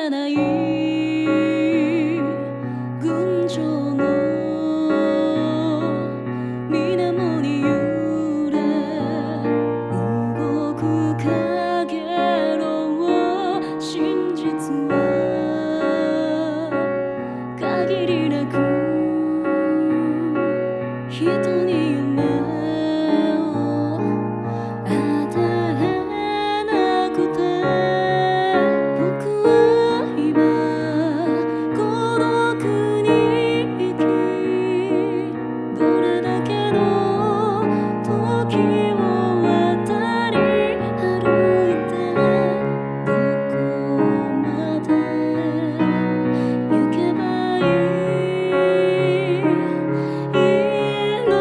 らない群青の水面に揺れ動くかげろう真実は限りなく人に夢を与えなくて僕は今孤独に生きどれだけの時を渡り歩いてどこまで行けばいいの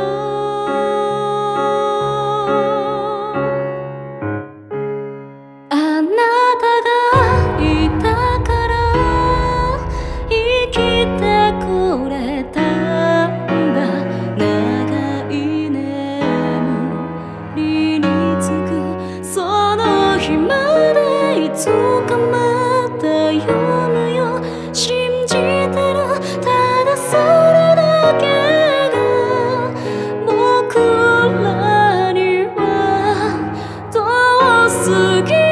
あなたがいたから生きてこれたんだ長い眠りにつくその日までいつかまた読むよ信じてるただそれだけが僕らには遠すぎ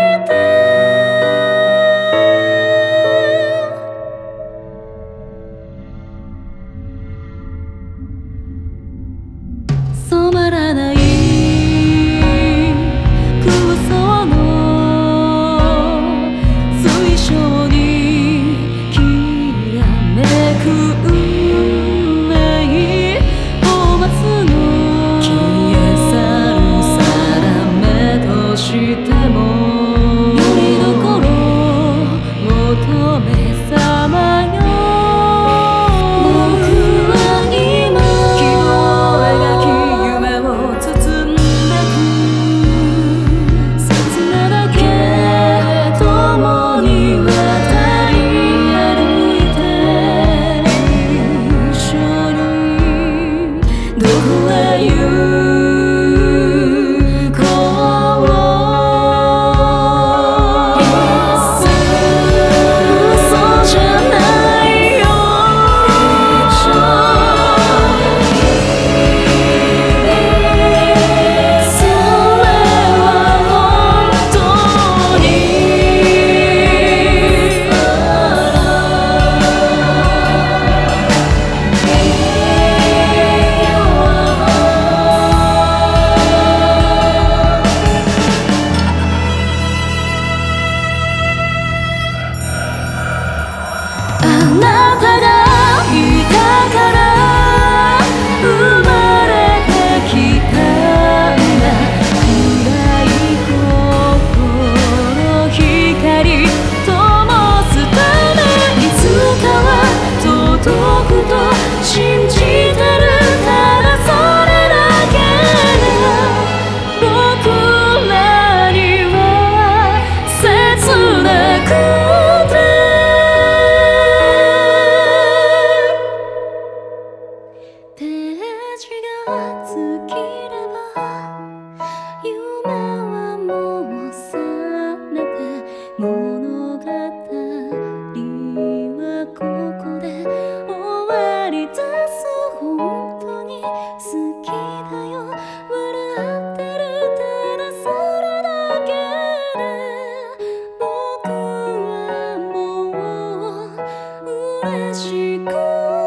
染まらない空想の水晶にきらめく運命を待つの消え去る定めとしてもよりどころ求めさまよ僕は今希望を描きあなたがいたから生まれてきたんだ暗い心の光灯すためいつかは届くと信じてるただそれだけが僕らには切なくてページが尽きれば夢はもう覚めて物語はここで終わりだす本当に好きだよ笑ってるただそれだけで僕はもう嬉しく